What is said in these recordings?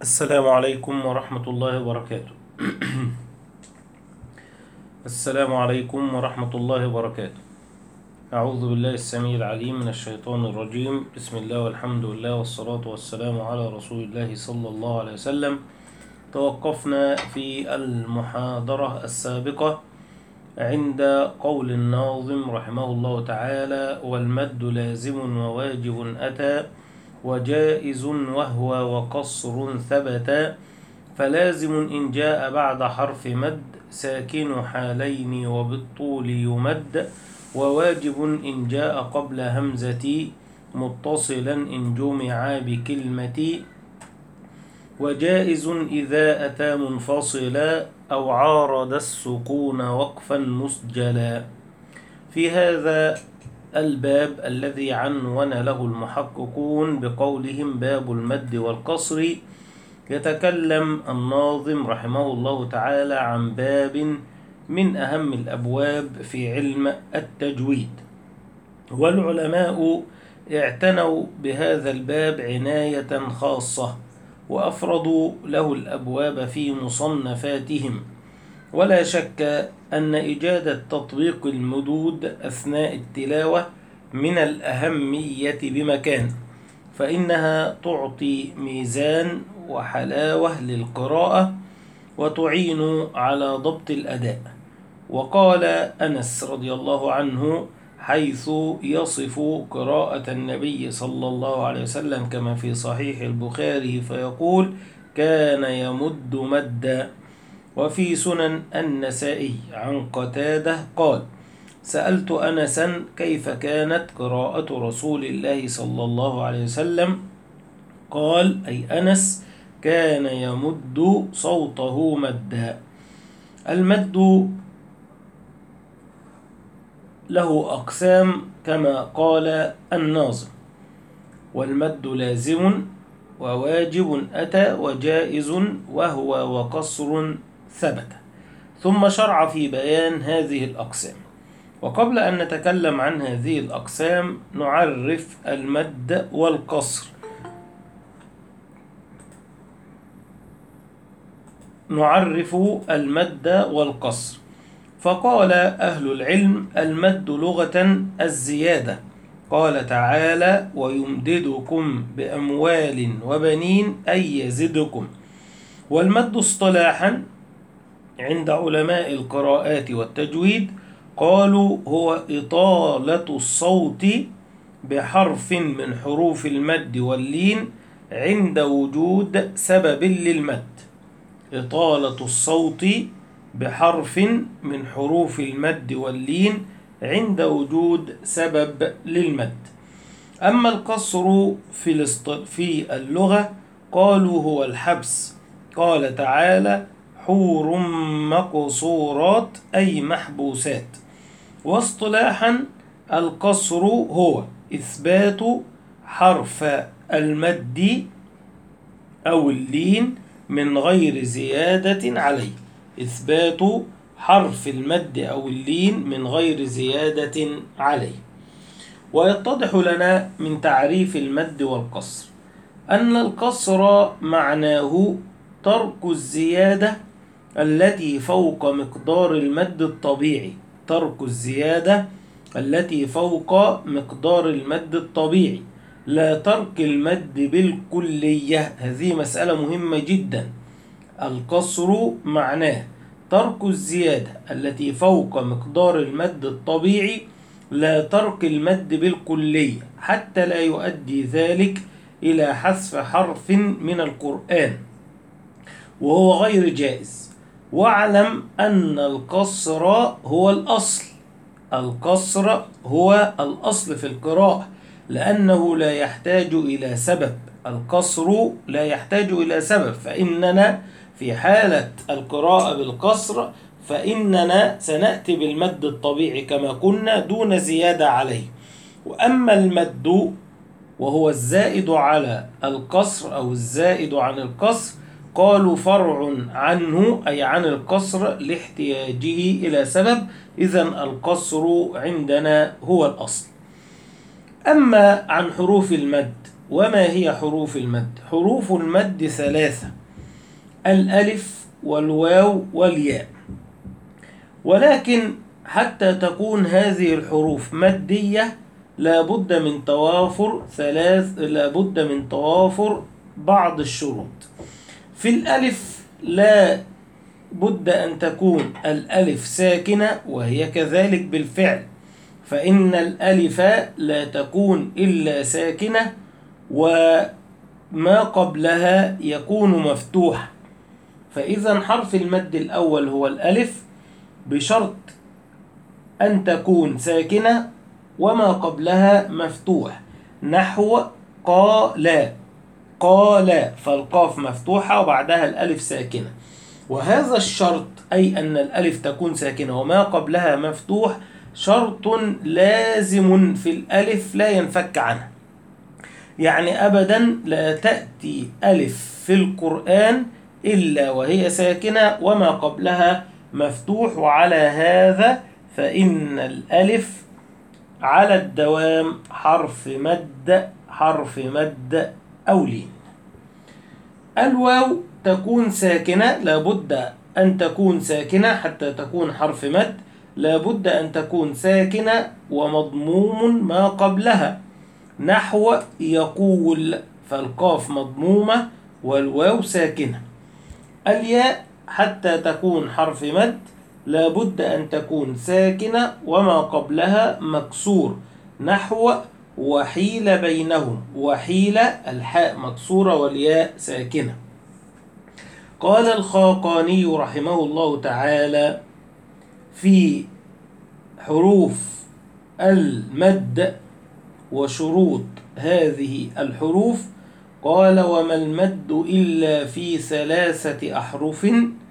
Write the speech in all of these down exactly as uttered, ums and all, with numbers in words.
السلام عليكم ورحمة الله وبركاته. السلام عليكم ورحمة الله وبركاته. أعوذ بالله السميع العليم من الشيطان الرجيم. بسم الله والحمد لله والصلاة والسلام على رسول الله صلى الله عليه وسلم. توقفنا في المحاضرة السابقة عند قول الناظم رحمه الله تعالى: والمد لازم وواجب أتى وجائز وهو وقصر ثبتا، فلازم إن جاء بعد حرف مد ساكن حالين وبالطول يمد، وواجب إن جاء قبل همزة متصلا إن جمع بكلمة، وجائز إذا أتى منفصلا أو عارض السكون وقفا مسجلا. في هذا الباب الذي عنون له المحققون بقولهم باب المد والقصر، يتكلم الناظم رحمه الله تعالى عن باب من أهم الأبواب في علم التجويد، والعلماء اعتنوا بهذا الباب عناية خاصة وأفردوا له الأبواب في مصنفاتهم. ولا شك أن إجادة تطبيق المدود أثناء التلاوة من الأهمية بمكان، فإنها تعطي ميزان وحلاوة للقراءة وتعين على ضبط الأداء. وقال أنس رضي الله عنه حيث يصف قراءة النبي صلى الله عليه وسلم كما في صحيح البخاري فيقول: كان يمد مدا. وفي سنن النسائي عن قتادة قال: سألت أنسا كيف كانت قراءة رسول الله صلى الله عليه وسلم؟ قال أي أنس: كان يمد صوته مدا. المد له أقسام كما قال الناظم: والمد لازم وواجب أتى وجائز وهو وقصر ثبت. ثم شرع في بيان هذه الأقسام. وقبل أن نتكلم عن هذه الأقسام نعرف المد والقصر. نعرف المد والقصر فقال أهل العلم: المد لغة الزيادة، قال تعالى: ويمددكم بأموال وبنين أي يزدكم. والمد اصطلاحا عند علماء القراءات والتجويد قالوا هو إطالة الصوت بحرف من حروف المد واللين عند وجود سبب للمد. إطالة الصوت بحرف من حروف المد واللين عند وجود سبب للمد. أما القصر في في اللغة قالوا هو الحبس، قال تعالى: حور مقصورات أي محبوسات. واصطلاحا القصر هو إثبات حرف المد أو اللين من غير زيادة عليه. إثبات حرف المد أو اللين من غير زيادة عليه. ويتضح لنا من تعريف المد والقصر أن القصر معناه ترك الزيادة التي فوق مقدار المد الطبيعي. ترك الزيادة التي فوق مقدار المد الطبيعي، لا ترك المد بالكلية. هذه مسألة مهمة جدا. القصر معناه ترك الزيادة التي فوق مقدار المد الطبيعي، لا ترك المد بالكلية، حتى لا يؤدي ذلك إلى حذف حرف من القرآن، وهو غير جائز. واعلم أن القصر هو الأصل. القصر هو الأصل في القراءة، لأنه لا يحتاج إلى سبب. القصر لا يحتاج إلى سبب، فإننا في حالة القراءة بالقصر فإننا سنأتي بالمد الطبيعي كما كنا دون زيادة عليه. وأما المد وهو الزائد على القصر أو الزائد عن القصر قالوا فرع عنه أي عن القصر لاحتياجه إلى سبب. إذن القصر عندنا هو الأصل. أما عن حروف المد وما هي حروف المد؟ حروف المد ثلاثة: الألف والواو والياء. ولكن حتى تكون هذه الحروف مادية لا بد من توافر ثلاث لا بد من توافر بعض الشروط. في الألف لا بد أن تكون الألف ساكنة، وهي كذلك بالفعل، فإن الألف لا تكون إلا ساكنة وما قبلها يكون مفتوح. فإذا حرف المد الأول هو الألف بشرط أن تكون ساكنة وما قبلها مفتوح، نحو قال قال، فالقاف مفتوحة وبعدها الألف ساكنة. وهذا الشرط، أي أن الألف تكون ساكنة وما قبلها مفتوح، شرط لازم في الألف لا ينفك عنه. يعني أبدا لا تأتي ألف في القرآن إلا وهي ساكنة وما قبلها مفتوح. وعلى هذا فإن الألف على الدوام حرف مد حرف مد أو لين. الواو تكون ساكنة، لابد أن تكون ساكنة حتى تكون حرف مد، لابد أن تكون ساكنة ومضموم ما قبلها، نحو يقول، فالقاف مضمومة والواو ساكنة. الياء حتى تكون حرف مد لابد أن تكون ساكنة وما قبلها مكسور، نحو وحيل بينهم، وحيل الحاء مكسورة والياء ساكنة. قال الخاقاني رحمه الله تعالى في حروف المد وشروط هذه الحروف، قال: وما المد إلا في ثلاثة أحرف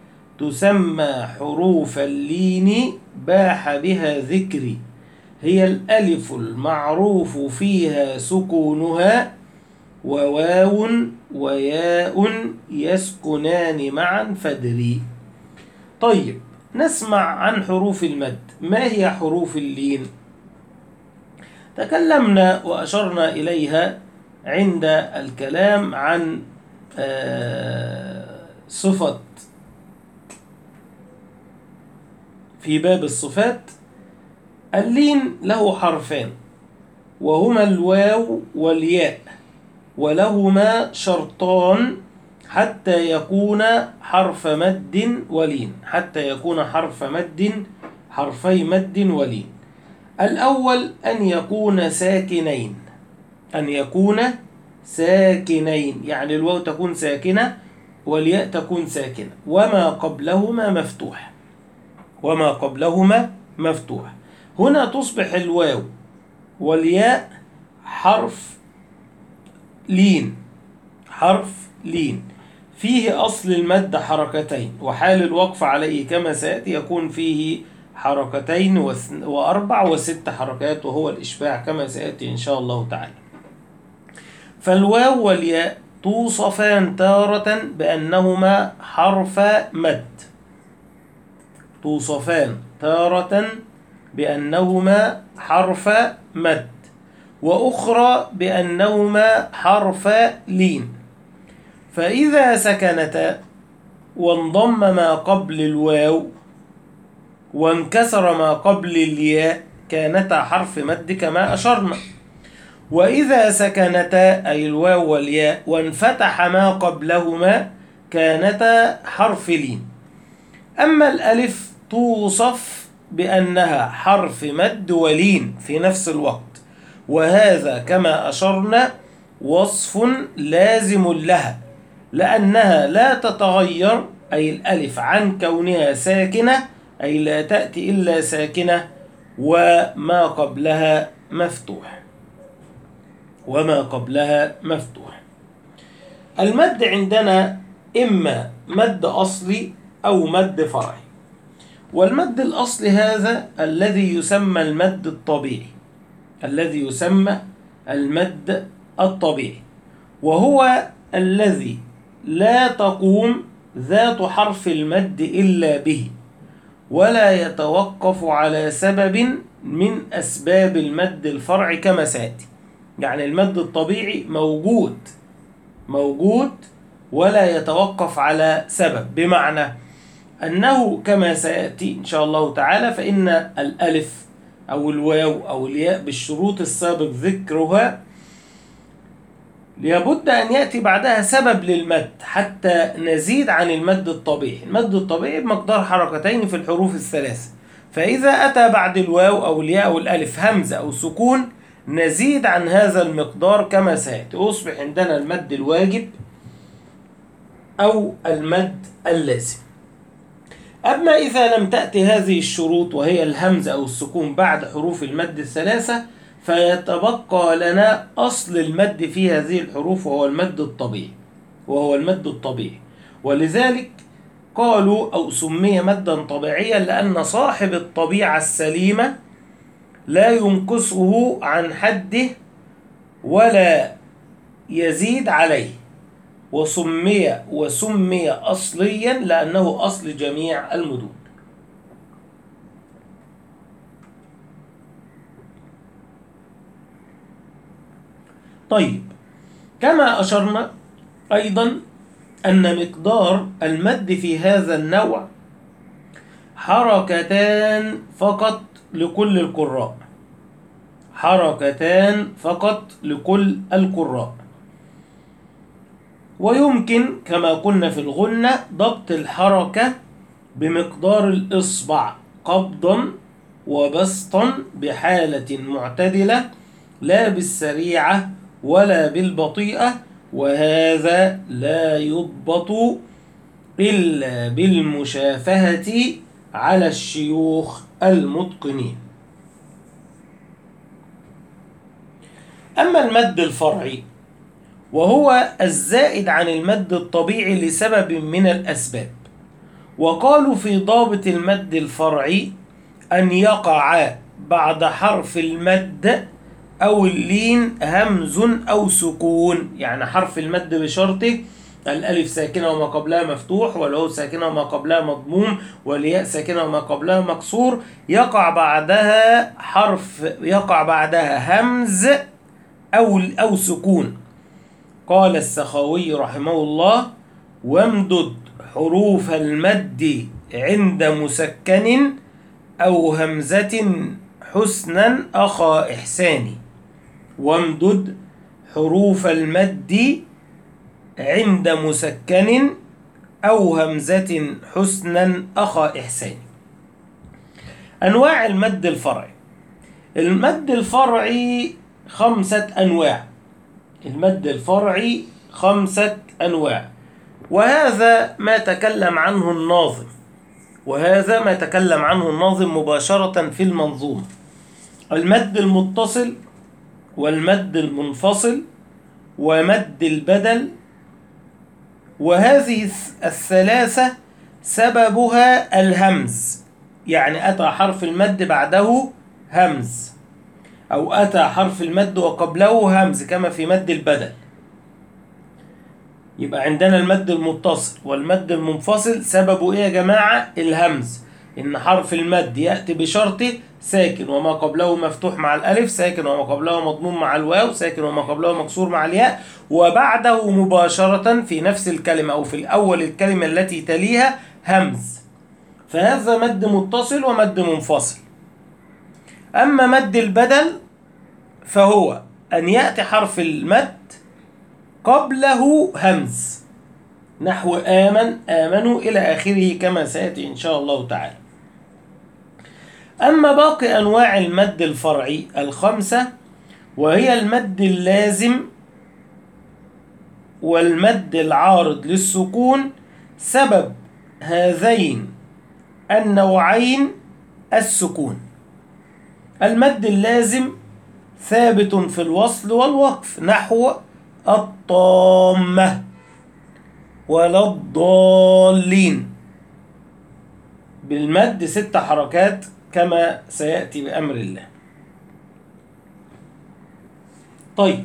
تسمى حروف اللين باح بها ذكري، هي الألف المعروف فيها سكونها، وواو وياء يسكنان معا فادري. طيب، نسمع عن حروف المد. ما هي حروف اللين؟ تكلمنا وأشرنا إليها عند الكلام عن صفة في باب الصفات. اللين له حرفان وهما الواو والياء، ولهما شرطان حتى يكون حرف مد ولين، حتى يكون حرف مد حرفي مد ولين. الأول أن يكون ساكنين، أن يكون ساكنين، يعني الواو تكون ساكنة والياء تكون ساكنة وما قبلهما مفتوح، وما قبلهما مفتوح. هنا تصبح الواو والياء حرف لين، حرف لين فيه أصل المد حركتين، وحال الوقف عليه كما سيأتي يكون فيه حركتين وأربع وست حركات، وهو الإشباع كما سيأتي إن شاء الله تعالى. فالواو والياء توصفان تارة بأنهما حرف مد، توصفان تارة بأنهما حرف مد، وأخرى بأنهما حرف لين. فإذا سكنتا وانضم ما قبل الواو وانكسر ما قبل الياء كانتا حرف مد كما أشرنا. وإذا سكنتا أي الواو والياء وانفتح ما قبلهما كانتا حرف لين. أما الألف توصف بأنها حرف مد ولين في نفس الوقت، وهذا كما أشرنا وصف لازم لها، لأنها لا تتغير، أي الألف عن كونها ساكنة، أي لا تأتي إلا ساكنة وما قبلها مفتوح، وما قبلها مفتوح. المد عندنا إما مد أصلي أو مد فرعي. والمد الأصلي هذا الذي يسمى المد الطبيعي، الذي يسمى المد الطبيعي، وهو الذي لا تقوم ذات حرف المد إلا به، ولا يتوقف على سبب من أسباب المد الفرعي كما سيأتي. يعني المد الطبيعي موجود موجود ولا يتوقف على سبب، بمعنى أنه كما سيأتي إن شاء الله تعالى فإن الألف أو الواو أو الياء بالشروط السابق ذكرها لابد أن يأتي بعدها سبب للمد حتى نزيد عن المد الطبيعي. المد الطبيعي بمقدار حركتين في الحروف الثلاثة، فإذا أتى بعد الواو أو الياء أو الألف همزة أو سكون نزيد عن هذا المقدار كما سيأتي، أصبح عندنا المد الواجب أو المد اللازم. أما إذا لم تأتي هذه الشروط وهي الهمزة أو السكون بعد حروف المد الثلاثة فيتبقى لنا أصل المد في هذه الحروف وهو المد الطبيعي وهو المد الطبيعي ولذلك قالوا أو سمي مدا طبيعيا لأن صاحب الطبيعة السليمة لا ينقصه عن حده ولا يزيد عليه، وسمي وسمي أصليا لأنه أصل جميع المدود. طيب، كما أشرنا أيضا أن مقدار المد في هذا النوع حركتان فقط لكل القراء، حركتان فقط لكل القراء. ويمكن كما قلنا في الغنة ضبط الحركة بمقدار الإصبع قبضا وبسطا بحالة معتدلة لا بالسريعة ولا بالبطيئة، وهذا لا يضبط إلا بالمشافهة على الشيوخ المتقنين. أما المد الفرعي وهو الزائد عن المد الطبيعي لسبب من الأسباب، وقالوا في ضابط المد الفرعي أن يقع بعد حرف المد أو اللين همز أو سكون، يعني حرف المد بشرطه الألف ساكنة وما قبلها مفتوح، والواو ساكنة وما قبلها مضموم، والياء ساكنة وما قبلها مكسور، يقع بعدها حرف يقع بعدها همز أو أو سكون. قال السخاوي رحمه الله: وامدد حروف المد عند مسكن أو همزة حسنا أخا إحساني. وامدد حروف المد عند مسكن أو همزة حسنا أخا إحساني. أنواع المد الفرعي: المد الفرعي خمسة أنواع. المد الفرعي خمسة أنواع، وهذا ما تكلم عنه الناظم وهذا ما تكلم عنه الناظم مباشرة في المنظومة: المد المتصل، والمد المنفصل، ومد البدل. وهذه الثلاثة سببها الهمز، يعني أتى حرف المد بعده همز، أو أتى حرف المد وقبله همز كما في مد البدل. يبقى عندنا المد المتصل والمد المنفصل سببه إيه يا جماعة؟ الهمز، إن حرف المد يأتي بشرطه ساكن وما قبله مفتوح مع الألف، ساكن وما قبله مضموم مع الواو، ساكن وما قبله مكسور مع الياء، وبعده مباشرة في نفس الكلمة أو في الأول الكلمة التي تليها همز. فهذا مد متصل ومد منفصل. أما مد البدل فهو أن يأتي حرف المد قبله همز، نحو آمن آمنوا إلى آخره كما سيأتي إن شاء الله تعالى. أما باقي أنواع المد الفرعي الخمسة وهي المد اللازم والمد العارض للسكون، سبب هذين النوعين السكون. المد اللازم ثابت في الوصل والوقف، نحو الطامة ولا الضالين، بالمد ست حركات كما سيأتي بأمر الله. طيب،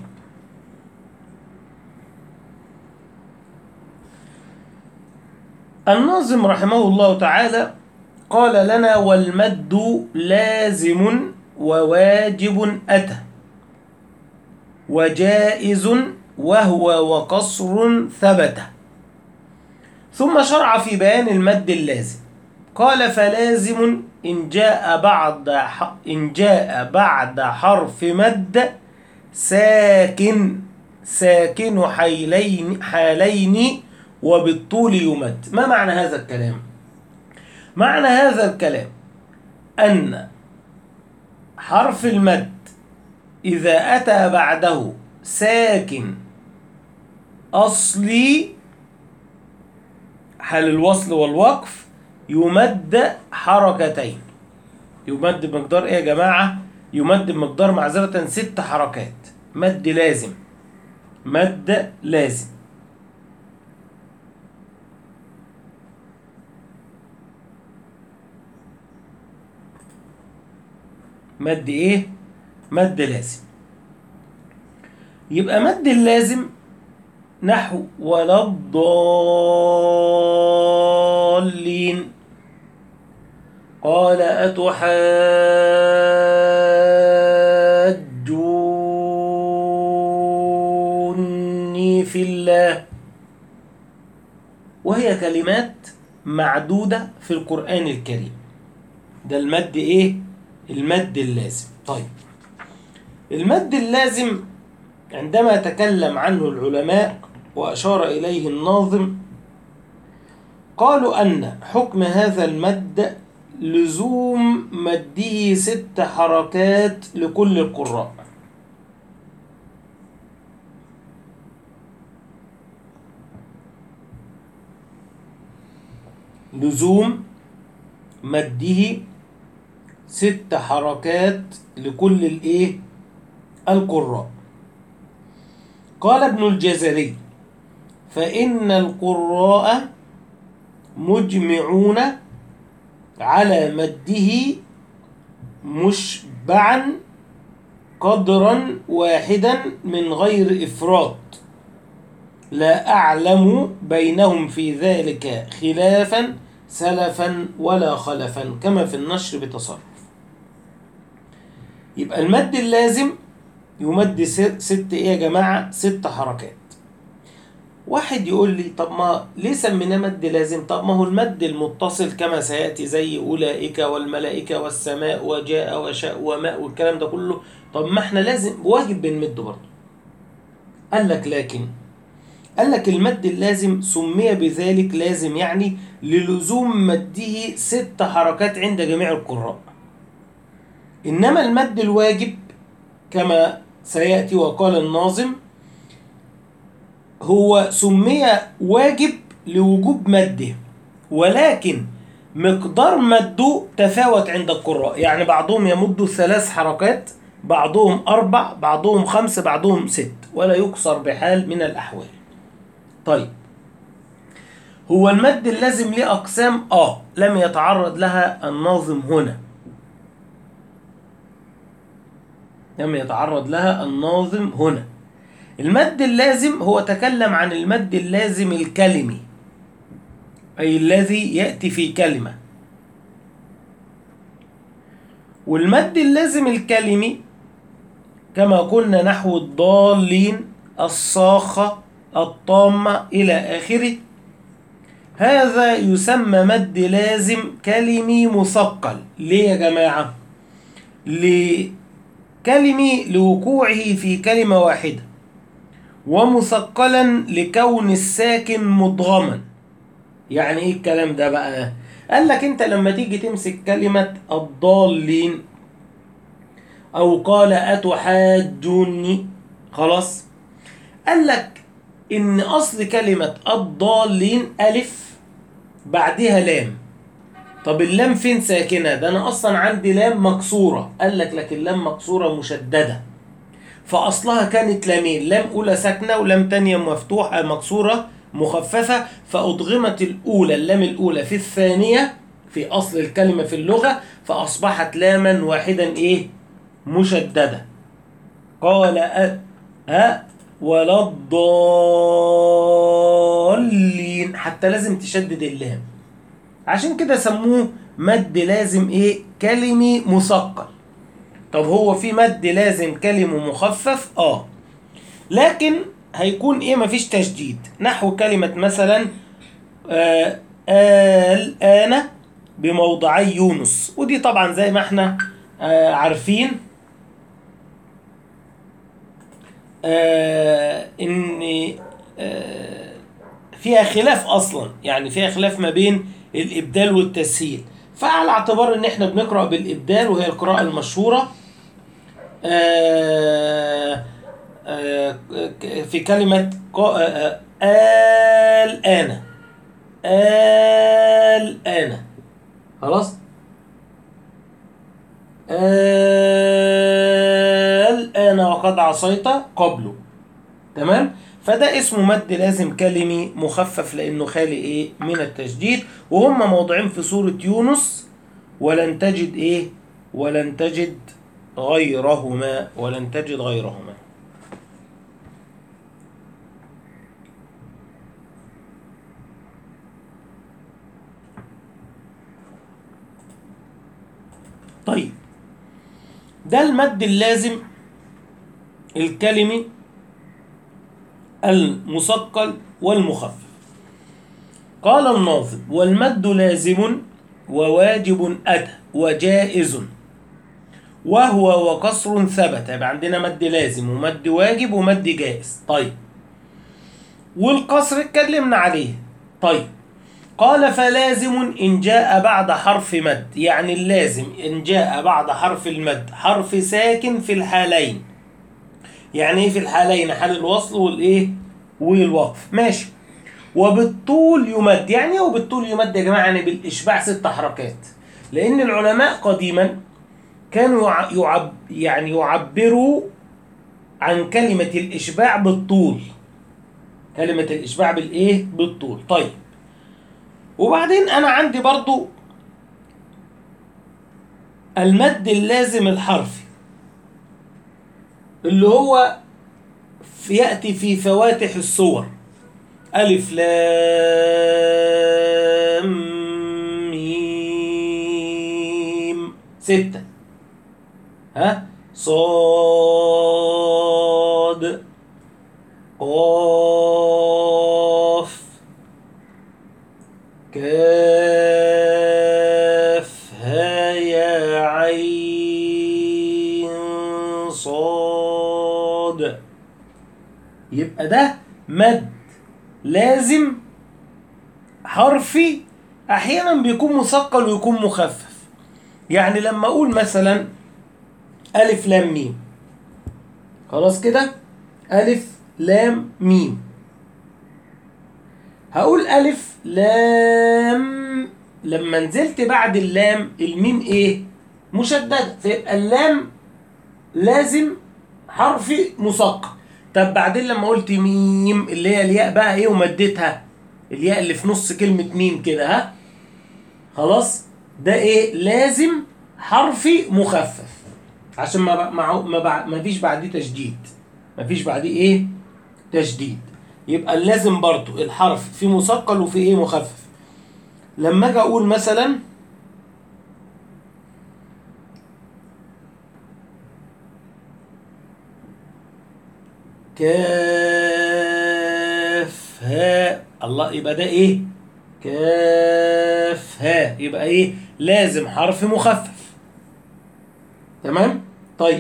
الناظم رحمه الله تعالى قال لنا: والمد لازم وواجب أتى. وجائز وهو وقصر ثبت. ثم شرع في بيان المد اللازم، قال فلازم إن جاء بعد إن جاء بعد حرف مد ساكن ساكن حالين حالين وبالطول يمد. ما معنى هذا الكلام؟ معنى هذا الكلام أن حرف المد إذا أتى بعده ساكن أصلي حال الوصل والوقف يمد حركتين. يمد بمقدار ايه يا جماعة؟ يمد بمقدار معذرة ست حركات. مد لازم، مد لازم. مد ايه؟ مد لازم. يبقى مد اللازم نحو ولا الضالين. قال أتحاجوني في الله. وهي كلمات معدودة في القرآن الكريم. ده المد ايه؟ المد اللازم. طيب المد اللازم عندما تكلم عنه العلماء وأشار إليه الناظم قالوا أن حكم هذا المد لزوم مده ست حركات لكل القراء. لزوم مده ست حركات لكل الايه؟ القراء. قال ابن الجزري فإن القراء مجمعون على مده مشبعا قدرا واحدا من غير إفراط، لا أعلم بينهم في ذلك خلافا سلفا ولا خلفا كما في النشر بتصرف. يبقى المد اللازم يمد ست ايه يا جماعة؟ ست حركات. واحد يقول لي طب ما ليه سميناه مد لازم؟ طب ما هو المد المتصل كما سيأتي زي أولئك والملائكة والسماء وجاء وشاء وماء والكلام ده كله، طب ما احنا لازم واجب بنمده برضه. قال لك لكن قال لك المد اللازم سمي بذلك لازم يعني للزوم مده ست حركات عند جميع القراء. إنما المد الواجب كما سيأتي وقال الناظم هو سمي واجب لوجوب مده، ولكن مقدار مده تفاوت عند القراء. يعني بعضهم يمد ثلاث حركات، بعضهم أربع، بعضهم خمس، بعضهم ست، ولا يكسر بحال من الأحوال. طيب هو المد اللازم ليه أقسام؟ آه لم يتعرض لها الناظم هنا، لم يتعرض لها الناظم هنا. المد اللازم هو تكلم عن المد اللازم الكلمي، أي الذي يأتي في كلمة. والمد اللازم الكلمي كما قلنا نحو الضالين، الصاخة، الطامة إلى آخره، هذا يسمى مد لازم كلمي مثقل. ليه يا جماعة؟ لكلمي لوقوعه في كلمة واحدة، ومثقلا لكون الساكن مدغما. يعني ايه الكلام ده بقى؟ قال لك انت لما تيجي تمسك كلمة الضالين او قال أتحاجوني، خلاص، قال لك ان اصل كلمة الضالين الف بعدها لام. طب اللام فين ساكنة؟ ده انا اصلا عندي لام مكسورة. قال لك لكن لام مكسورة مشددة، فاصلها كانت لامين، لام اولى ساكنة ولام تانية مفتوحة مكسورة مخففة، فأضغمت الأولى اللام الأولى في الثانية في أصل الكلمة في اللغة، فأصبحت لاما واحدا إيه؟ مشددة. قال أ أ ولا الضالين، حتى لازم تشدد اللام، عشان كده سموه مد لازم إيه؟ كلمي مثقل. طب هو في مد لازم كلمه مخفف؟ آه لكن هيكون ايه مفيش تشديد، نحو كلمة مثلا آه الآن بموضعي يونس، ودي طبعا زي ما احنا آه عارفين آه ان آه فيها خلاف اصلا، يعني فيها خلاف ما بين الابدال والتسهيل. فعلى اعتبار ان احنا بنقرأ بالابدال وهي القراءة المشهورة آه آه في كلمة آه آه الآن الآن خلاص الآن وقد عصيت قبله، تمام. فده اسمه مد لازم كلمي مخفف لأنه خالي إيه من التشديد، وهم موضوعين في سورة يونس، ولن تجد إيه ولن تجد غيرهما ولن تجد غيرهما. طيب ده المد اللازم الكلمي المثقل والمخفف. قال الناظم: والمد لازم وواجب أتى وجائز وهو وقصر ثبت. يبقى عندنا مد لازم ومد واجب ومد جائز. طيب والقصر اتكلمنا عليه. طيب قال: فلازم إن جاء بعد حرف مد، يعني اللازم إن جاء بعد حرف المد حرف ساكن في الحالين. يعني ايه في الحالين؟ حال الوصل والايه والوقف، ماشي. وبالطول يمد، يعني ايه وبالطول يمد يا جماعه؟ يعني بالاشباع ست حركات، لان العلماء قديما كانوا يعب يعني يعبروا عن كلمه الاشباع بالطول، كلمه الاشباع بالايه بالطول. طيب وبعدين انا عندي برضو المد اللازم الحرفي اللي هو ياتي في فواتح السور: ألف لام ميم ستة، ها، صاد قاف كاف ها يا عين صاد. يبقى ده مد لازم حرفي، احيانا بيكون مثقل ويكون مخفف. يعني لما اقول مثلا الف لام ميم، خلاص كده، الف لام ميم، هقول الف لام، لما نزلت بعد اللام الميم ايه مشدده، فيبقى اللام لازم حرفي مثقل. طب بعدين لما قلت ميم اللي هي الياء بقى ايه ومديتها، الياء اللي في نص كلمة ميم كده، ها، خلاص، ده ايه لازم حرفي مخفف، عشان ما ما ما, ما فيش بعديه تشديد، ما فيش بعديه ايه تشديد. يبقى اللازم برضو الحرف في مثقل وفي ايه مخفف. لما اجي اقول مثلا كاف ها، الله، يبقى ده ايه كاف ها، يبقى ايه لازم حرف مخفف، تمام. طيب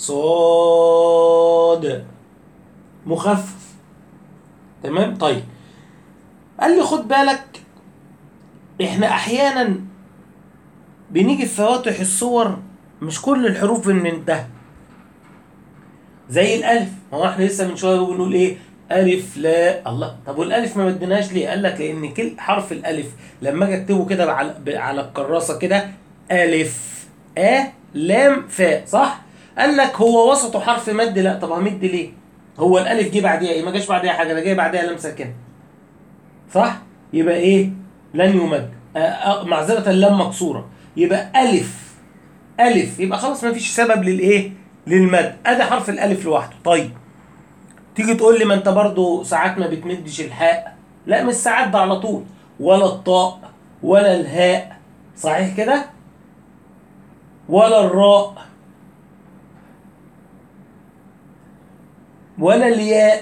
صاد مخفف، تمام. طيب قال لي خد بالك، احنا احيانا بنيجي في فواتح الصور مش كل الحروف بننتهي، زي الالف. ما هو احنا لسه من شويه بنقول ايه الف لا، الله، طب والالف ما مديناش ليه؟ قال لك لان كل حرف الالف لما اجي اكتبه كده على على الكراسه كده الف ا لام فاء، صح؟ قال لك هو وسطه حرف مد، لا، طب همد ليه؟ هو الالف جه بعديها ايه؟ ما جاش بعديها حاجه، ده جاي بعديها لام ساكنه، صح؟ يبقى ايه لن يمد، معذره اللام مكسوره، يبقى الف الف، يبقى خلاص ما فيش سبب للايه للمد، ادي حرف الالف لوحده. طيب تيجي تقول لي ما انت برضو ساعات ما بتمدش الحاء، لا مش ساعات، ده على طول، ولا الطاء ولا الهاء، صحيح كده، ولا الراء ولا الياء.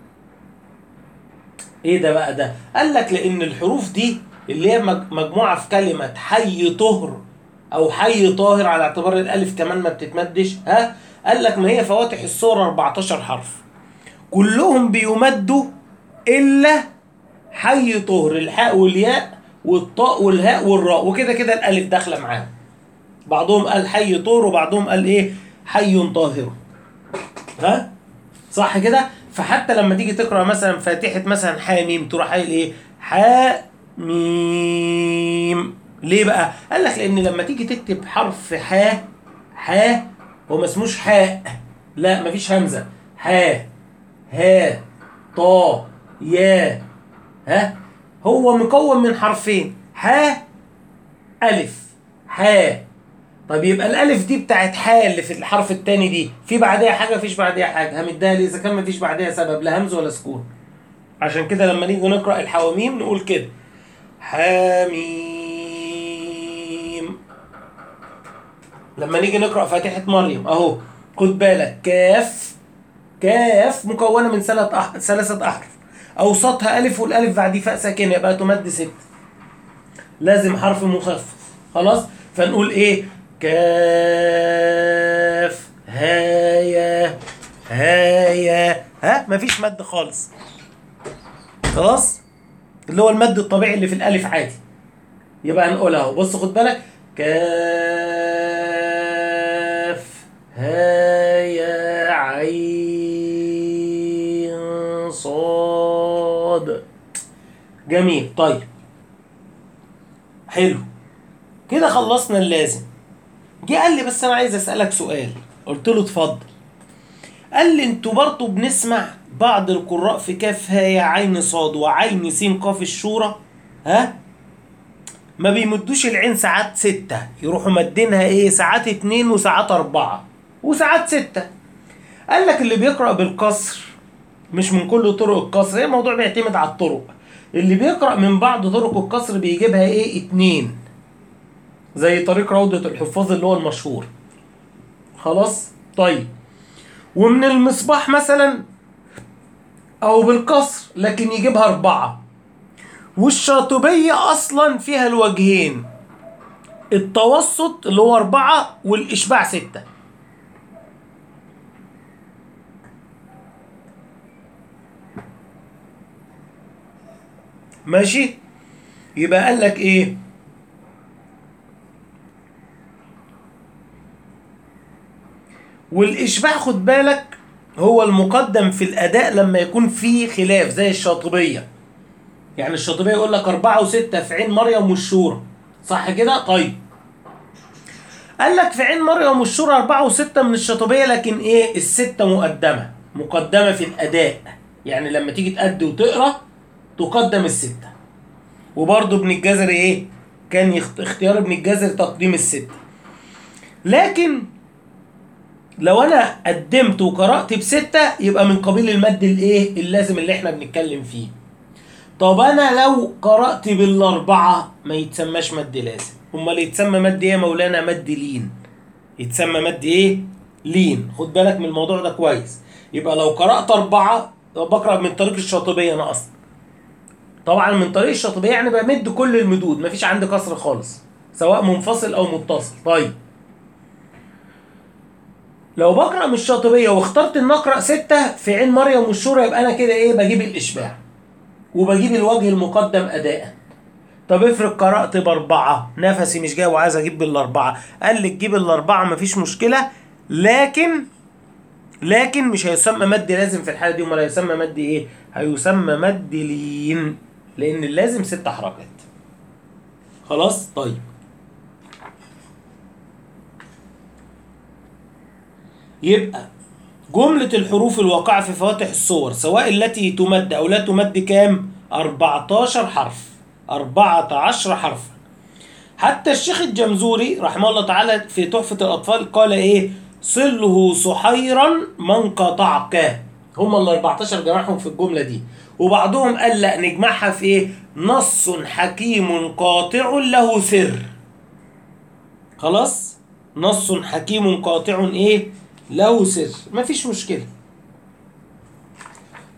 ايه ده بقى ده؟ قال لك لان الحروف دي اللي هي مجموعه في كلمه حي طهر او حي طاهر، على اعتبار الالف كمان ما بتتمدش، ها؟ قال لك ما هي فواتح الصور أربعتاشر حرف كلهم بيمدوا الا حي طهر، الحاء والياء والطاء والهاء والراء، وكده كده الالف داخله معاهم. بعضهم قال حي طهر وبعضهم قال ايه؟ حي طاهر. ها؟ صح كده؟ فحتى لما تيجي تقرا مثلا فاتحه مثلا حاميم تروح قايل ايه؟ حاميم. ليه بقى؟ قال لك لان لما تيجي تكتب حرف حاء، حاء هو ما اسموش حاء، لا مفيش همزه، حاء ها طا يا، ها؟ هو مكون من حرفين، حاء الف حاء. طب يبقى الالف دي بتاعت حاء اللي في الحرف الثاني دي في بعدها حاجه مفيش بعدها حاجه، همدها ليه اذا كان مفيش بعدها سبب لا همز ولا سكون؟ عشان كده لما نيجي نقرا الحواميم نقول كده حاميم. لما نيجي نقرا فاتحه مريم اهو خد بالك، كاف، كاف مكونه من ثلاث أح... ثلاثه احرف، اوسطها الف والالف بعديه فاء ساكنه يبقى تمد ست، لازم حرف مخفف. خلاص؟ فنقول ايه؟ كاف هايا هايا، ها؟ مفيش مد خالص. خلاص؟ اللي هو المد الطبيعي اللي في الالف عادي. يبقى هنقولها اهو، بص خد بالك، كاف هايا عين صاد. جميل. طيب حلو كده خلصنا اللازم. جه قال لي بس انا عايز اسالك سؤال. قلت له اتفضل. قال لي انتوا برضه بنسمع بعض القراء في كاف هاء عين صاد وعين سين قاف الشورى، ها؟ ما بيمدوش العين ساعات ستة، يروحوا مدينها ايه؟ ساعات اتنين وساعات اربعة وساعات ستة. قال لك اللي بيقرأ بالقصر، مش من كل طرق القصر، هي الموضوع بيعتمد على الطرق. اللي بيقرأ من بعض طرق القصر بيجيبها ايه؟ اتنين، زي طريق روضة الحفاظ اللي هو المشهور. خلاص؟ طيب ومن المصباح مثلا او بالقصر لكن يجيبها اربعة. والشاطبية اصلا فيها الوجهين، التوسط اللي هو اربعة والاشباع ستة. ماشي؟ يبقى قال لك ايه؟ والاشباع خد بالك هو المقدم في الاداء لما يكون في خلاف زي الشاطبية. يعني الشاطبية يقول لك أربعة وستة في عين مريم والشورى، صح كده؟ طيب قال لك في عين مريم والشورى أربعة وستة من الشاطبية، لكن إيه؟ الستة مقدمة، مقدمة في الأداء، يعني لما تيجي تأدي وتقرأ تقدم الستة. وبرضه ابن الجزري إيه؟ كان اختيار ابن الجزري تقديم الستة. لكن لو أنا قدمت وقرأت بستة يبقى من قبيل المد الإيه؟ اللازم اللي إحنا بنتكلم فيه. طب انا لو قرأت بالاربعة ما يتسماش مد لازم. امال يتسمى مد ايه يا مولانا؟ مد لين. يتسمى مد ايه؟ لين. خد بالك من الموضوع ده كويس. يبقى لو قرأت اربعة بقرأ من طريق الشاطبية انا اصلا. طبعا من طريق الشاطبية يعني بمد كل المدود، مفيش عندي كسر خالص سواء منفصل او متصل. طيب لو بقرأ من الشاطبية واخترت ان اقرأ ستة في عين مريم والشورى يبقى انا كده ايه؟ بجيب الاشباع وبجيب الوجه المقدم أداء. طب افرض قرأت بأربعة نفسي مش جاي وعايز أجيب بالأربعة، قال لي تجيب الأربعة مفيش مشكلة، لكن لكن مش هيسمى مد لازم في الحالة دي. امال هيسمى مد إيه؟ هيسمى مد لين، لأن اللازم ست حركات. خلاص؟ طيب يبقى جملة الحروف الواقعة في فواتح الصور سواء التي تمد أو لا تمد كام؟ أربعتاشر حرف، أربعة عشر حرفا. حتى الشيخ الجمزوري رحمه الله تعالى في تحفة الأطفال قال إيه؟ صله صحيرا من قطعك. هم ال أربعتاشر جمعهم في الجملة دي. وبعضهم قال لا نجمعها في إيه؟ نص حكيم قاطع له سر. خلاص؟ نص حكيم قاطع إيه؟ له سر. مفيش مشكلة.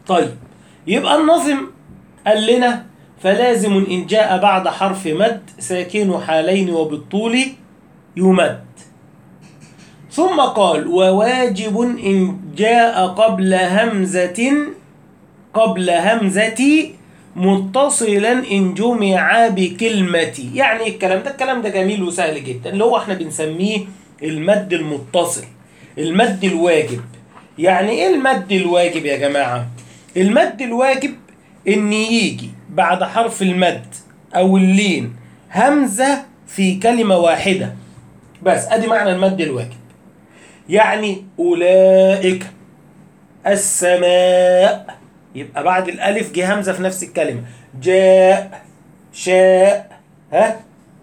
طيب يبقى الناظم قال لنا فلازم إن جاء بعد حرف مد ساكن حالين وبالطول يمد. ثم قال وواجب إن جاء قبل همزة قبل همزة متصلا إن جمع بكلمة. يعني الكلام ده الكلام ده جميل وسهل جدا، اللي هو احنا بنسميه المد المتصل، المد الواجب. يعني ايه المد الواجب يا جماعة؟ المد الواجب ان يجي بعد حرف المد او اللين همزة في كلمة واحدة بس، ادي معنى المد الواجب. يعني أولئك السماء، يبقى بعد الألف جه همزة في نفس الكلمة. جاء، شاء، ها،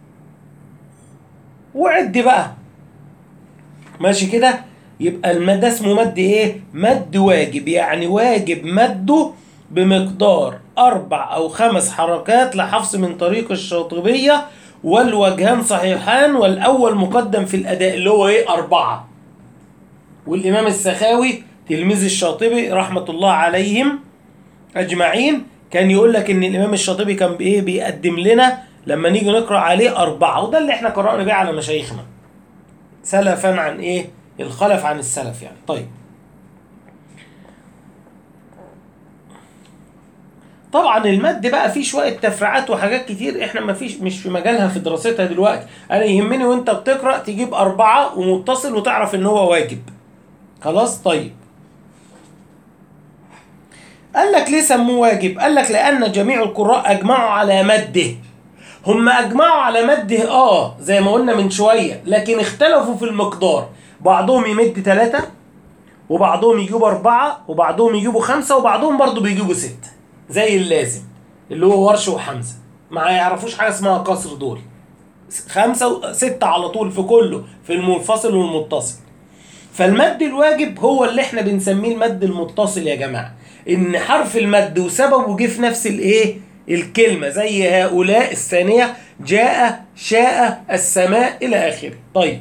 وعد بقى ماشي كده. يبقى المد اسمه مد ايه؟ مد واجب، يعني واجب مده بمقدار أربع أو خمس حركات لحفص من طريق الشاطبية، والوجهان صحيحان، والأول مقدم في الأداء اللي هو ايه؟ أربعة. والإمام السخاوي تلميذ الشاطبي رحمة الله عليهم أجمعين كان يقول لك إن الإمام الشاطبي كان بإيه؟ بيقدم لنا لما نيجي نقرأ عليه أربعة، وده اللي إحنا قرأنا بيه على مشايخنا سلفا عن إيه؟ الخلف عن السلف يعني. طيب طبعا المد بقى فيه شوية تفريعات وحاجات كتير احنا ما فيش مش في مجالها في دراستها دلوقتي. انا يهمني وانت بتقرأ تجيب أربعة ومتصل وتعرف ان هو واجب. خلاص. طيب قال لك ليه سموه واجب؟ قال لك لأن جميع القراء أجمعوا على مده. هم أجمعوا على مده اه زي ما قلنا من شوية، لكن اختلفوا في المقدار. بعضهم يمد ثلاثة، وبعضهم يجيبوا أربعة، وبعضهم يجيبوا خمسة، وبعضهم برضو بيجيبوا ستة زي اللازم اللي هو ورش وحمزة. ما يعرفوش حاجة اسمها قصر دول، خمسة ستة على طول في كله، في المنفصل والمتصل. فالمد الواجب هو اللي احنا بنسميه المد المتصل يا جماعة، ان حرف المد وسببه جه في نفس الايه؟ الكلمة، زي هؤلاء الثانية، جاء، شاء، السماء الى اخره. طيب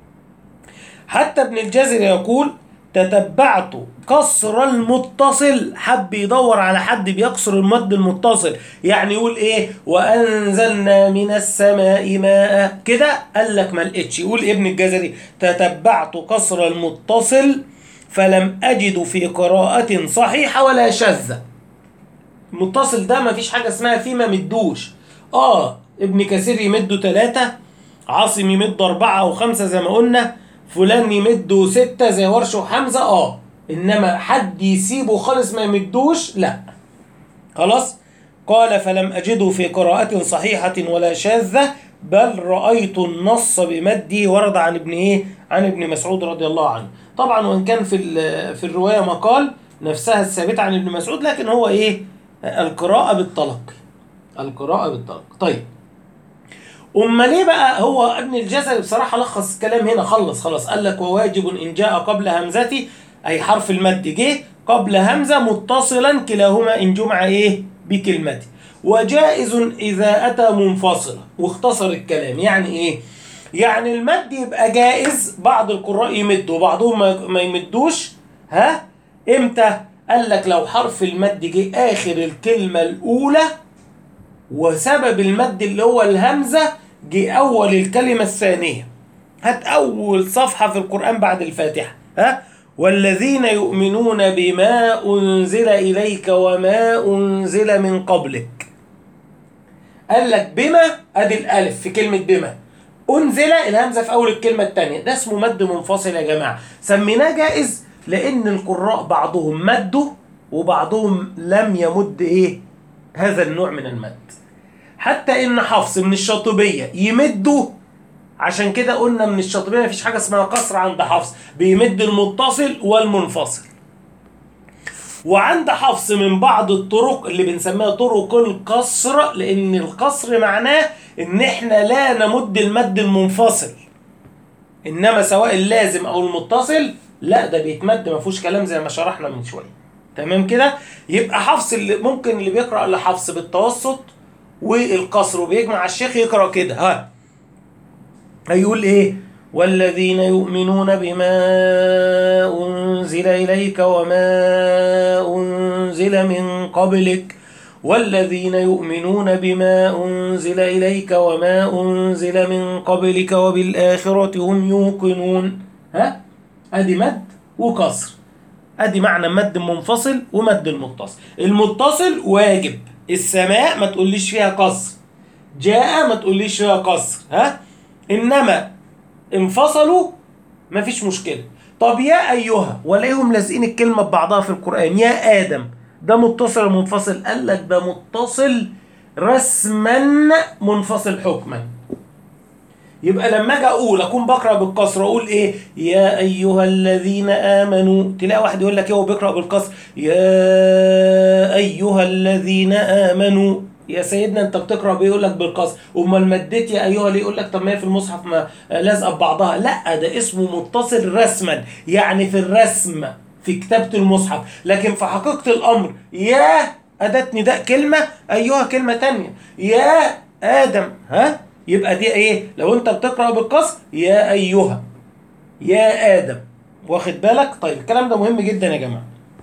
حتى ابن الجزري يقول تتبعت كسر المتصل، حب يدور على حد بيكسر المد المتصل، يعني يقول ايه؟ وانزلنا من السماء ماء كده. قال لك ما لقيتش، يقول ابن الجزري تتبعت كسر المتصل فلم اجد في قراءة صحيحة ولا شاذة. المتصل ده ما فيش حاجة اسمها فيه ما مدوش. اه ابن كثير يمده ثلاثة، عاصم يمده أربعة أو خمسة زي ما قلنا، فلان يمده ستة زي ورش وحمزة، اه انما حد يسيبه خالص ما يمدوش لا. خلاص. قال فلم أجده في قراءة صحيحة ولا شاذة، بل رأيت النص بمده ورد عن ابن ايه؟ عن ابن مسعود رضي الله عنه. طبعا وان كان في في الرواية مقال نفسها الثابتة عن ابن مسعود، لكن هو ايه؟ القراءة بالتلقي، القراءة بالتلقي. طيب أما ليه بقى هو ابن الجزري بصراحة لخص الكلام هنا، خلص خلاص. قال لك وواجب إن جاء قبل همزتي، أي حرف المد جه قبل همزة متصلا كلاهما إن جمع إيه؟ بكلمته، وجائز إذا أتى منفصلا. واختصر الكلام. يعني إيه؟ يعني المد يبقى جائز، بعض القراء يمد وبعضهم ما يمدوش. ها؟ إمتى؟ قال لك لو حرف المد جه آخر الكلمة الأولى، وسبب المد اللي هو الهمزة جه أول الكلمة الثانية. هات أول صفحة في القرآن بعد الفاتحة، ها؟ والذين يؤمنون بما أنزل إليك وما أنزل من قبلك. قال لك بما، أدي الألف في كلمة بما، أنزل الهمزة في أول الكلمة الثانية، ده اسمه مد منفصل يا جماعة. سميناه جائز لأن القراء بعضهم مدوا وبعضهم لم يمد إيه؟ هذا النوع من المد. حتى إن حفص من الشاطبية يمدوا، عشان كده قلنا من الشاطبية مفيش حاجة اسمها قصر عند حفص، بيمد المتصل والمنفصل. وعند حفص من بعض الطرق اللي بنسميها طرق القصر، لأن القصر معناه إن إحنا لا نمد المد المنفصل، إنما سواء اللازم أو المتصل لا، ده بيتمد ما فيهوش كلام زي ما شرحنا من شوية. تمام كده؟ يبقى حفص اللي ممكن اللي بيقرأ لحفص بالتوسط والقصر وبيجمع الشيخ يقرأ كده، ها هيقول ايه؟ والذين يؤمنون بما أنزل إليك وما أنزل من قبلك والذين يؤمنون بما أنزل إليك وما أنزل من قبلك وبالآخرة هم يوقنون. ها؟ أدي مد وكسر. أدي معنى مد منفصل ومد المتصل. المتصل واجب، السماء ما تقوليش فيها كسر، جاء ما تقوليش فيها كسر. ها؟ إنما انفصلوا مفيش مشكلة. طب يا أيها، ولاقيهم لازقين الكلمة ببعضها في القرآن. يا آدم ده متصل ولا منفصل؟ قال لك ده متصل رسما منفصل حكما. يبقى لما اجي اقول اكون بقرا بالكسر اقول ايه؟ يا ايها الذين امنوا. تلاقي واحد يقول لك ايه هو بيقرا بالكسر؟ يا ايها الذين امنوا. يا سيدنا انت بتقرا بيقول لك بالكسر، امال مديت يا ايها ليه؟ يقول لك طب ما هي في المصحف ما لازقه ببعضها. لا، ده اسمه متصل رسما، يعني في الرسم في كتابه المصحف، لكن في حقيقه الامر يا اداه نداء كلمه، ايها كلمه تانية. يا ادم، ها؟ يبقى دي ايه؟ لو انت بتقرا بالكسر يا ايها، يا ادم. واخد بالك؟ طيب الكلام ده مهم جدا يا جماعه.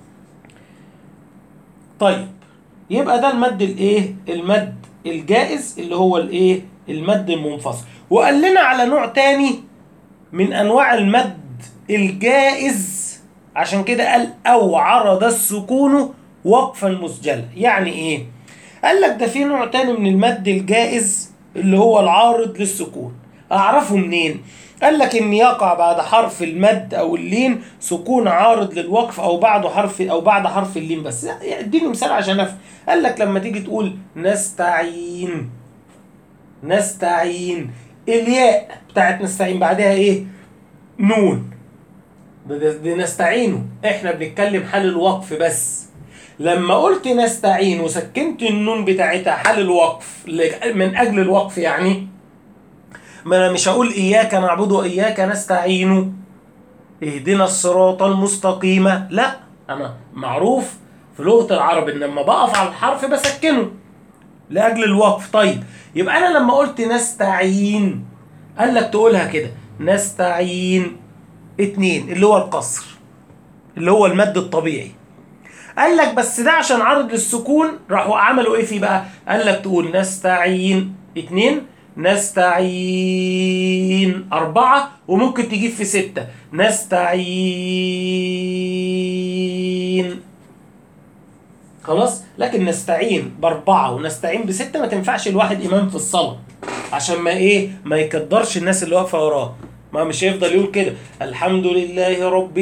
طيب يبقى ده المد الايه؟ المد الجائز اللي هو الايه؟ المد المنفصل. وقال لنا على نوع تاني من انواع المد الجائز، عشان كده قال او عرض السكون وقفا مسجلا. يعني ايه؟ قال لك ده في نوع تاني من المد الجائز اللي هو العارض للسكون. اعرفه منين؟ قال لك ان يقع بعد حرف المد او اللين سكون عارض للوقف او بعد حرف او بعد حرف اللين بس. اديني مثال عشان افهم. قال لك لما تيجي تقول نستعين، نستعين، الياء بتاعت نستعين بعدها ايه؟ نون. دي نستعينه، احنا بنتكلم حال الوقف بس. لما قلت نستعين وسكنت النون بتاعتها حال الوقف من اجل الوقف، يعني ما انا مش هقول اياك نعبد واياك نستعين اهدنا الصراط المستقيم. لا، انا معروف في لغه العرب ان لما بقف على الحرف بسكنه لاجل الوقف. طيب يبقى انا لما قلت نستعين قال لك تقولها كده نستعين اتنين اللي هو القصر اللي هو المد الطبيعي. قال لك بس ده عشان عرض للسكون راحوا عملوا ايه فيه بقى؟ قال لك تقول نستعين اتنين، نستعين أربعة، وممكن تجيب في ستة نستعين. خلاص؟ لكن نستعين بأربعة ونستعين بستة ما تنفعش الواحد إمام في الصلاة، عشان ما إيه؟ ما يكدرش الناس اللي واقفة وراه. ما مش هيفضل يقول كده الحمد لله رب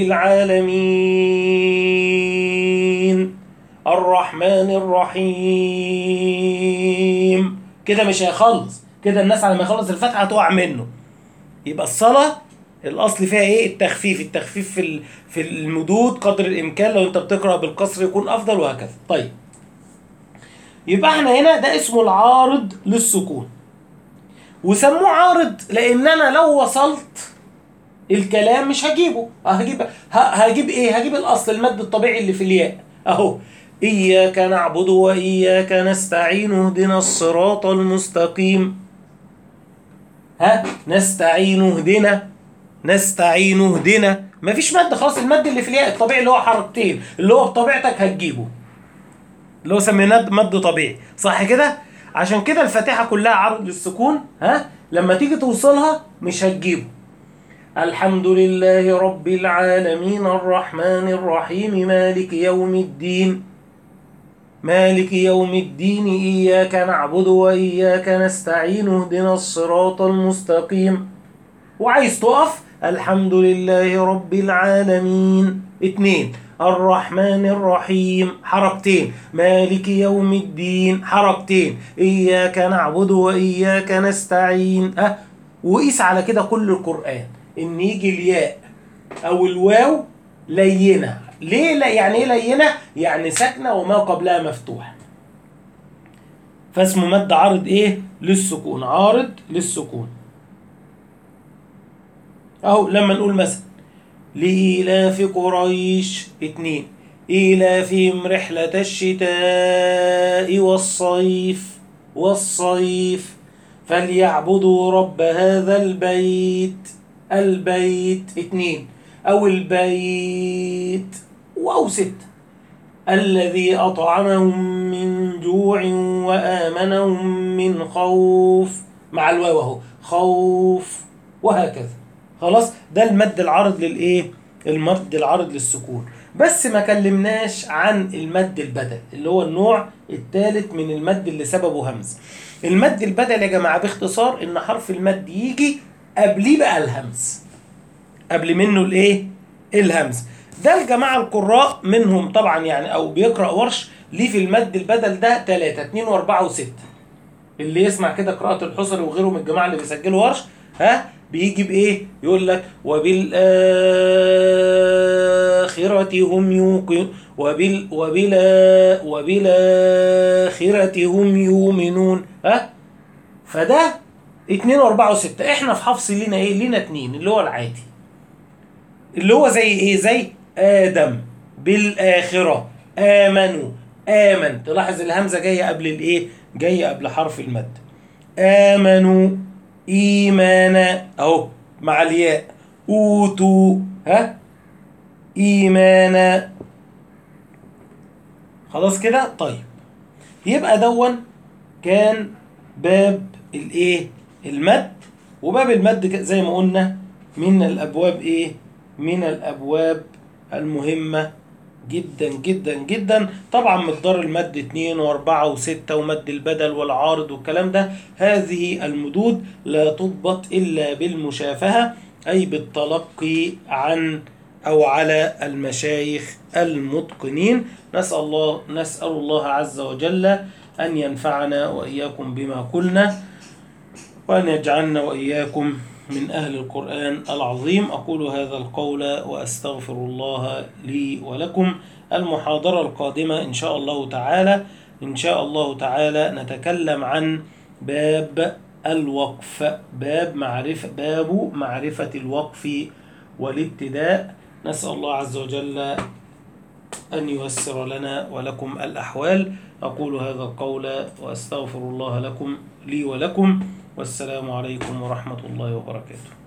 العالمين الرحمن الرحيم، كده مش هيخلص. كده الناس على ما يخلص الفاتحة هتقع منه. يبقى الصلاة الأصل فيها إيه؟ التخفيف. التخفيف في في المدود قدر الإمكان، لو أنت بتقرأ بالقصر يكون أفضل، وهكذا. طيب يبقى احنا هنا ده اسمه العارض للسكون، وسموه عارض لان انا لو وصلت الكلام مش هجيبه. هجيب هجيب ايه؟ هجيب الاصل المد الطبيعي اللي في الياء اهو. اياك نعبد واياك نستعين اهدنا الصراط المستقيم. ها؟ نستعين اهدنا، نستعين اهدنا، مفيش مد خلاص. المد اللي في الياء الطبيعي اللي هو حركتين اللي هو بطبيعتك هتجيبه، اللي هو سميناه مد طبيعي، صح كده؟ عشان كده الفاتحة كلها عرض للسكون. ها؟ لما تيجي توصلها مش هتجيبه. الحمد لله رب العالمين الرحمن الرحيم مالك يوم الدين، مالك يوم الدين إياك نعبد وإياك نستعين اهدنا الصراط المستقيم. وعايز تقف الحمد لله رب العالمين اتنين، الرحمن الرحيم حركتين، مالك يوم الدين حركتين، إياك نعبد وإياك نستعين. أه وقيس على كده كل القرآن إن يجي الياء أو الواو لينة. ليه؟ لا يعني إيه لينة؟ يعني ساكنة وما قبلها مفتوح، فاسمه مد عارض إيه؟ للسكون، عارض للسكون. أهو لما نقول مثلا لإيلاف قريش اتنين، إيلافهم رحلة الشتاء والصيف والصيف فليعبدوا رب هذا البيت. البيت اتنين، أو البيت واو ستة، الذي أطعمهم من جوع وآمنهم من خوف، مع الواو اهو خوف، وهكذا. خلاص، ده المد العارض للايه؟ المد العارض للسكون. بس ما كلمناش عن المد البدل اللي هو النوع الثالث من المد اللي سببه همز. المد البدل يا جماعه باختصار ان حرف المد يجي قبليه بقى الهمز، قبل منه الايه؟ الهمز. ده الجماعه القراء منهم طبعا يعني، او بيقرا ورش ليه في المد البدل ده ثلاثة اتنين واربعة وستة. اللي يسمع كده قراءة الحصري وغيره من الجماعة اللي بيسجلوا ورش، ها بيجي بإيه؟ يقول لك وبالآخرة هم يوقنون، وبال وبلا وبالآخرة هم يؤمنون، ها؟ فده اتنين واربعة وستة. احنا في حفص لينا ايه؟ لينا اتنين اللي هو العادي، اللي هو زي ايه؟ زي آدم، بالآخرة، آمنوا، آمن. تلاحظ الهمزة جاية قبل الايه؟ جاية قبل حرف المد. آمنوا، إيمانا أهو مع الياء، أوتوا، ها إيمانا. خلاص كده؟ طيب، يبقى دون كان باب الايه؟ المد. وباب المد زي ما قلنا من الأبواب ايه؟ من الأبواب المهمة جدا جدا جدا. طبعا مقدار المد اتنين واربعة وستة ومد البدل والعارض والكلام ده، هذه المدود لا تضبط إلا بالمشافهة، أي بالتلقي عن أو على المشايخ المتقنين. نسأل الله نسأل الله عز وجل أن ينفعنا وإياكم بما قلنا، وأن يجعلنا وإياكم من أهل القرآن العظيم. أقول هذا القول وأستغفر الله لي ولكم. المحاضرة القادمة إن شاء الله تعالى إن شاء الله تعالى نتكلم عن باب الوقف، باب معرفة باب معرفة الوقف والابتداء. نسأل الله عز وجل أن ييسر لنا ولكم الأحوال. أقول هذا القول وأستغفر الله لكم لي ولكم، والسلام عليكم ورحمة الله وبركاته.